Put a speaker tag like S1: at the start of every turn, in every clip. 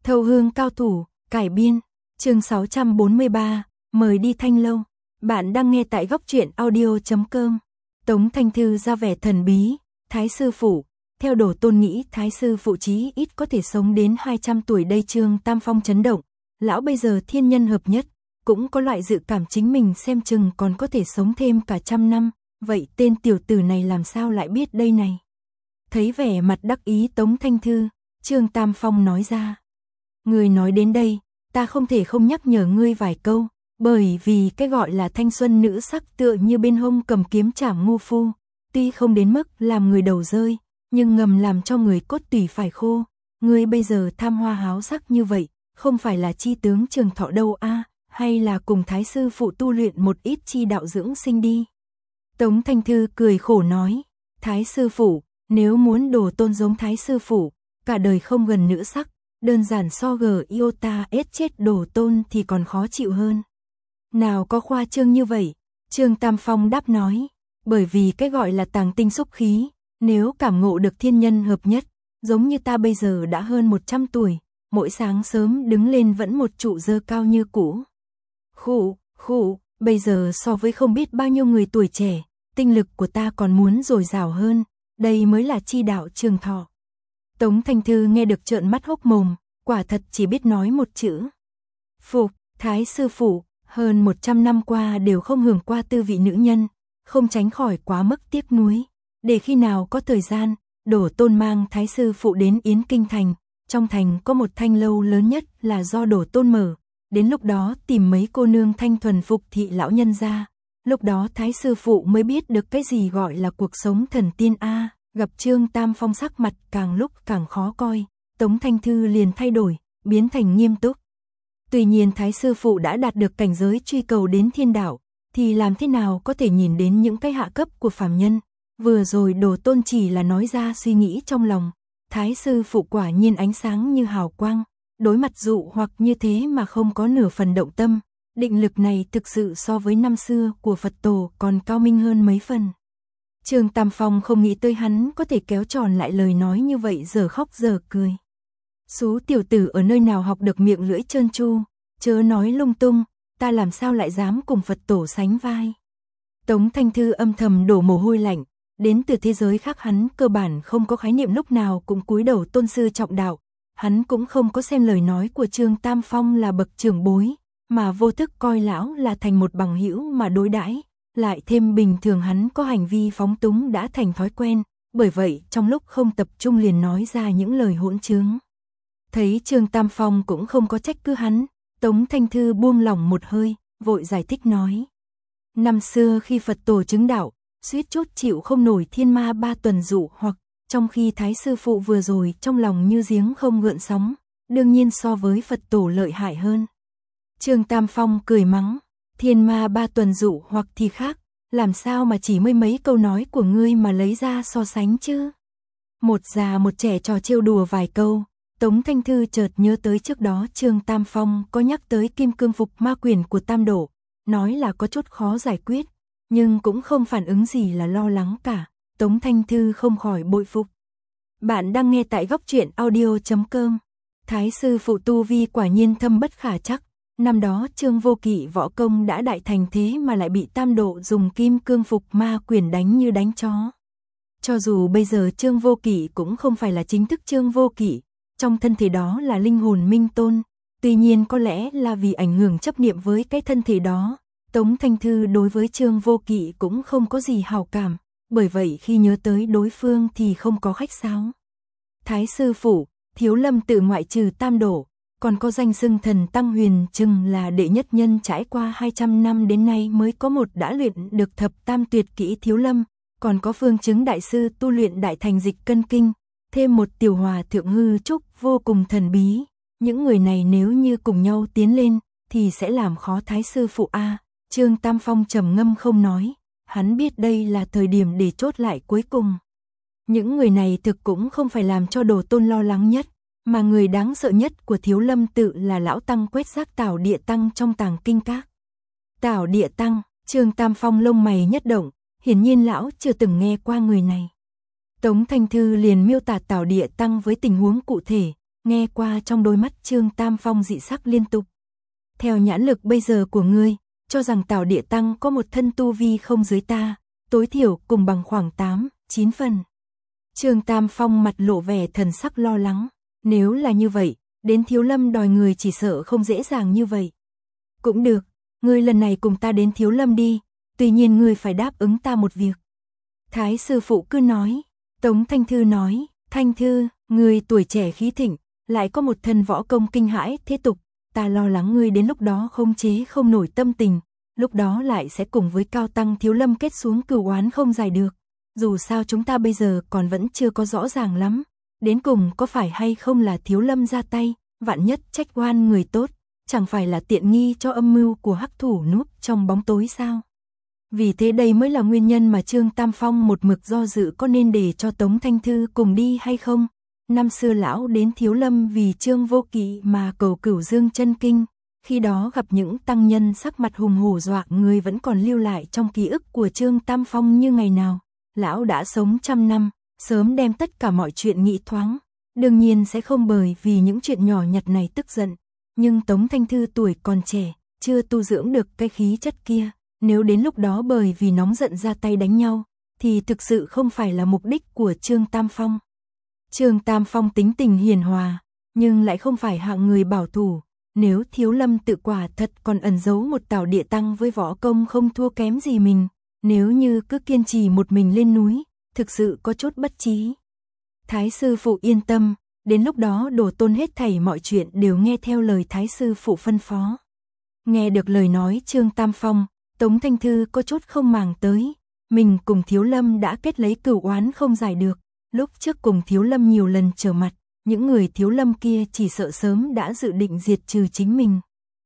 S1: Thâu hương cao thủ, cải biên, chương 643, mời đi Thanh Lâu. Bạn đang nghe tại góc truyện audio.com. Tống Thanh Thư ra vẻ thần bí, Thái sư phụ, theo Đồ Tôn nghĩ Thái sư phụ chí ít có thể sống đến 200 tuổi đây. Trương Tam Phong chấn động, lão bây giờ thiên nhân hợp nhất, cũng có loại dự cảm chính mình xem chừng còn có thể sống thêm cả 100 năm, vậy tên tiểu tử này làm sao lại biết đây này? Thấy vẻ mặt đắc ý Tống Thanh Thư, Trương Tam Phong nói ra. Ngươi nói đến đây, ta không thể không nhắc nhở ngươi vài câu, bởi vì cái gọi là thanh xuân nữ sắc tựa như bên hông cầm kiếm chảm ngu phu, tuy không đến mức làm người đầu rơi, nhưng ngầm làm cho người cốt tủy phải khô. Ngươi bây giờ tham hoa háo sắc như vậy, không phải là chi tướng trường thọ đâu a, hay là cùng Thái sư phụ tu luyện một ít chi đạo dưỡng sinh đi. Tống Thanh Thư cười khổ nói, Thái sư phụ, nếu muốn Đồ Tôn giống Thái sư phụ, cả đời không gần nữ sắc, đơn giản so yêu ta ết chết Đồ Tôn thì còn khó chịu hơn. Nào có khoa trương như vậy, Trương Tam Phong đáp nói, bởi vì cái gọi là tàng tinh xúc khí, nếu cảm ngộ được thiên nhân hợp nhất, giống như ta bây giờ đã hơn 100 tuổi, mỗi sáng sớm đứng lên vẫn một trụ dơ cao như cũ. Khụ, bây giờ so với không biết bao nhiêu người tuổi trẻ, tinh lực của ta còn muốn dồi dào hơn, đây mới là chi đạo trường thọ. Tống Thanh Thư nghe được trợn mắt hốc mồm, quả thật chỉ biết nói một chữ. Phục, Thái sư phụ, hơn 100 năm qua đều không hưởng qua tư vị nữ nhân, không tránh khỏi quá mức tiếc nuối. Để khi nào có thời gian, Đồ Tôn mang Thái sư phụ đến Yến Kinh Thành, trong thành có một thanh lâu lớn nhất là do Đồ Tôn mở, đến lúc đó tìm mấy cô nương thanh thuần phục thị lão nhân ra. Lúc đó Thái sư phụ mới biết được cái gì gọi là cuộc sống thần tiên a. Gặp Trương Tam Phong sắc mặt càng lúc càng khó coi, Tống Thanh Thư liền thay đổi, biến thành nghiêm túc. Tuy nhiên Thái sư phụ đã đạt được cảnh giới truy cầu đến thiên đạo, thì làm thế nào có thể nhìn đến những cái hạ cấp của phàm nhân? Vừa rồi Đồ Tôn chỉ là nói ra suy nghĩ trong lòng, Thái sư phụ quả nhiên ánh sáng như hào quang, đối mặt dụ hoặc như thế mà không có nửa phần động tâm, định lực này thực sự so với năm xưa của Phật tổ còn cao minh hơn mấy phần. Trương Tam Phong không nghĩ tới hắn có thể kéo tròn lại lời nói như vậy, giờ khóc giờ cười. Số tiểu tử ở nơi nào học được miệng lưỡi trơn tru, chớ nói lung tung, ta làm sao lại dám cùng Phật tổ sánh vai. Tống Thanh Thư âm thầm đổ mồ hôi lạnh, đến từ thế giới khác hắn cơ bản không có khái niệm, lúc nào cũng cúi đầu tôn sư trọng đạo, hắn cũng không có xem lời nói của Trương Tam Phong là bậc trưởng bối, mà vô thức coi lão là thành một bằng hữu mà đối đãi. Lại thêm bình thường hắn có hành vi phóng túng đã thành thói quen, bởi vậy trong lúc không tập trung liền nói ra những lời hỗn trướng. Thấy Trương Tam Phong cũng không có trách cứ hắn, Tống Thanh Thư buông lỏng một hơi, vội giải thích nói. Năm xưa khi Phật tổ chứng đạo, suýt chút chịu không nổi thiên ma 3 tuần dụ hoặc, trong khi Thái sư phụ vừa rồi trong lòng như giếng không gợn sóng, đương nhiên so với Phật tổ lợi hại hơn. Trương Tam Phong cười mắng. Thiên ma 3 tuần dụ hoặc thì khác, làm sao mà chỉ mấy câu nói của ngươi mà lấy ra so sánh chứ? Một già một trẻ trò trêu đùa vài câu, Tống Thanh Thư chợt nhớ tới trước đó Trương Tam Phong có nhắc tới kim cương phục ma quyền của Tam Độ, nói là có chút khó giải quyết, nhưng cũng không phản ứng gì là lo lắng cả. Tống Thanh Thư không khỏi bội phục. Bạn đang nghe tại góc truyện audio.com. Thái sư phụ tu vi quả nhiên thâm bất khả trắc. Năm đó Trương Vô Kỵ võ công đã đại thành thế mà lại bị Tam Độ dùng kim cương phục ma quyền đánh như đánh chó. Cho dù bây giờ Trương Vô Kỵ cũng không phải là chính thức Trương Vô Kỵ, trong thân thể đó là linh hồn Minh Tôn, tuy nhiên có lẽ là vì ảnh hưởng chấp niệm với cái thân thể đó, Tống Thanh Thư đối với Trương Vô Kỵ cũng không có gì hảo cảm, bởi vậy khi nhớ tới đối phương thì không có khách sáo. Thái sư phụ, Thiếu Lâm tự ngoại trừ Tam Độ, còn có danh xưng thần Tăng Huyền Trừng là đệ nhất nhân, trải qua 200 năm đến nay mới có một đã luyện được thập tam tuyệt kỹ Thiếu Lâm, còn có Phương Chứng đại sư tu luyện đại thành dịch cân kinh, thêm một tiểu hòa thượng hư trúc vô cùng thần bí. Những người này nếu như cùng nhau tiến lên thì sẽ làm khó Thái sư phụ a. Trương Tam Phong trầm ngâm không nói, hắn biết đây là thời điểm để chốt lại cuối cùng. Những người này thực cũng không phải làm cho Đồ Tôn lo lắng nhất, mà người đáng sợ nhất của Thiếu Lâm tự là lão tăng quét rác Tảo Địa Tăng trong Tàng Kinh Các. Tảo Địa Tăng, Trương Tam Phong lông mày nhất động, hiển nhiên lão chưa từng nghe qua người này. Tống Thanh Thư liền miêu tả Tảo Địa Tăng với tình huống cụ thể, nghe qua trong đôi mắt Trương Tam Phong dị sắc liên tục. Theo nhãn lực bây giờ của ngươi, cho rằng Tào Địa Tăng có một thân tu vi không dưới ta, tối thiểu cùng bằng khoảng 8-9 phần. Trương Tam Phong mặt lộ vẻ thần sắc lo lắng, nếu là như vậy, đến Thiếu Lâm đòi người chỉ sợ không dễ dàng như vậy. Cũng được, ngươi lần này cùng ta đến Thiếu Lâm đi, tuy nhiên ngươi phải đáp ứng ta một việc. Thái sư phụ cứ nói, Tống Thanh Thư nói, Thanh Thư, ngươi tuổi trẻ khí thịnh, lại có một thân võ công kinh hãi thế tục, ta lo lắng ngươi đến lúc đó không chế không nổi tâm tình, lúc đó lại sẽ cùng với Cao Tăng Thiếu Lâm kết xuống cửu oán không giải được. Dù sao chúng ta bây giờ còn vẫn chưa có rõ ràng lắm, đến cùng có phải hay không là Thiếu Lâm ra tay, vạn nhất trách oan người tốt, chẳng phải là tiện nghi cho âm mưu của hắc thủ núp trong bóng tối sao? Vì thế đây mới là nguyên nhân mà Trương Tam Phong một mực do dự có nên để cho Tống Thanh Thư cùng đi hay không. Năm xưa lão đến Thiếu Lâm vì Trương Vô Kỵ mà cầu Cửu Dương chân kinh, khi đó gặp những tăng nhân sắc mặt hùng hổ dọa người vẫn còn lưu lại trong ký ức của Trương Tam Phong như ngày nào. Lão đã sống trăm năm, sớm đem tất cả mọi chuyện nghĩ thoáng, đương nhiên sẽ không bởi vì những chuyện nhỏ nhặt này tức giận, nhưng Tống Thanh Thư tuổi còn trẻ, chưa tu dưỡng được cái khí chất kia, nếu đến lúc đó bởi vì nóng giận ra tay đánh nhau, thì thực sự không phải là mục đích của Trương Tam Phong. Trương Tam Phong tính tình hiền hòa, nhưng lại không phải hạng người bảo thủ, nếu Thiếu Lâm tự quả thật còn ẩn giấu một Tào Địa Tăng với võ công không thua kém gì mình, nếu như cứ kiên trì một mình lên núi, thực sự có chút bất trí. Thái sư phụ yên tâm, đến lúc đó Đồ Tôn hết thảy mọi chuyện đều nghe theo lời Thái sư phụ phân phó. Nghe được lời nói Trương Tam Phong, Tống Thanh Thư có chút không màng tới, mình cùng Thiếu Lâm đã kết lấy cửu oán không giải được, lúc trước cùng Thiếu Lâm nhiều lần trở mặt, những người Thiếu Lâm kia chỉ sợ sớm đã dự định diệt trừ chính mình.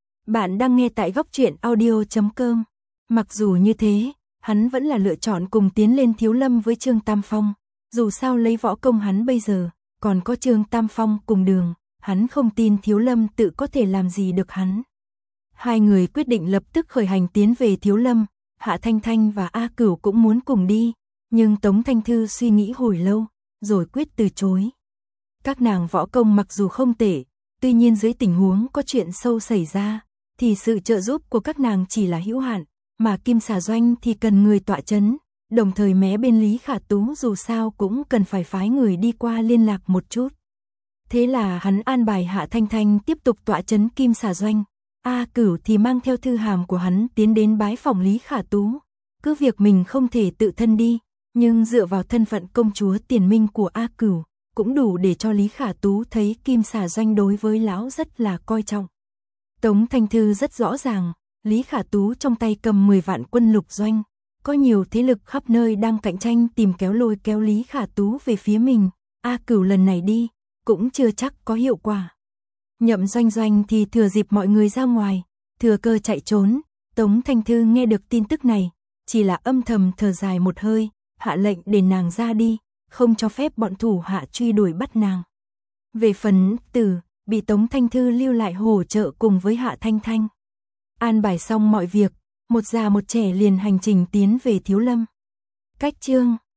S1: Bạn đang nghe tại góc truyện audio.com. Mặc dù như thế, hắn vẫn là lựa chọn cùng tiến lên Thiếu Lâm với Trương Tam Phong, dù sao lấy võ công hắn bây giờ, còn có Trương Tam Phong cùng đường, hắn không tin Thiếu Lâm tự có thể làm gì được hắn. Hai người quyết định lập tức khởi hành tiến về Thiếu Lâm, Hạ Thanh Thanh và A Cửu cũng muốn cùng đi, nhưng Tống Thanh Thư suy nghĩ hồi lâu, rồi quyết từ chối. Các nàng võ công mặc dù không tệ, tuy nhiên dưới tình huống có chuyện sâu xảy ra, thì sự trợ giúp của các nàng chỉ là hữu hạn, mà Kim Xà Doanh thì cần người tọa chấn, đồng thời mé bên Lý Khả Tú dù sao cũng cần phải phái người đi qua liên lạc một chút. Thế là hắn an bài Hạ Thanh Thanh tiếp tục tọa chấn Kim Xà Doanh, A Cửu thì mang theo thư hàm của hắn tiến đến bái phòng Lý Khả Tú. Cứ việc mình không thể tự thân đi, nhưng dựa vào thân phận công chúa tiền minh của A Cửu, cũng đủ để cho Lý Khả Tú thấy Kim Xà Doanh đối với lão rất là coi trọng. Tống Thanh Thư rất rõ ràng, Lý Khả Tú trong tay cầm 10 vạn quân lục doanh, có nhiều thế lực khắp nơi đang cạnh tranh tìm kéo lôi kéo Lý Khả Tú về phía mình, A Cửu lần này đi, cũng chưa chắc có hiệu quả. Nhậm Doanh Doanh thì thừa dịp mọi người ra ngoài, thừa cơ chạy trốn, Tống Thanh Thư nghe được tin tức này, chỉ là âm thầm thở dài một hơi, hạ lệnh để nàng ra đi, không cho phép bọn thủ hạ truy đuổi bắt nàng. Về phần Tử, bị Tống Thanh Thư lưu lại hỗ trợ cùng với Hạ Thanh Thanh. An bài xong mọi việc, một già một trẻ liền hành trình tiến về Thiếu Lâm. Cách chương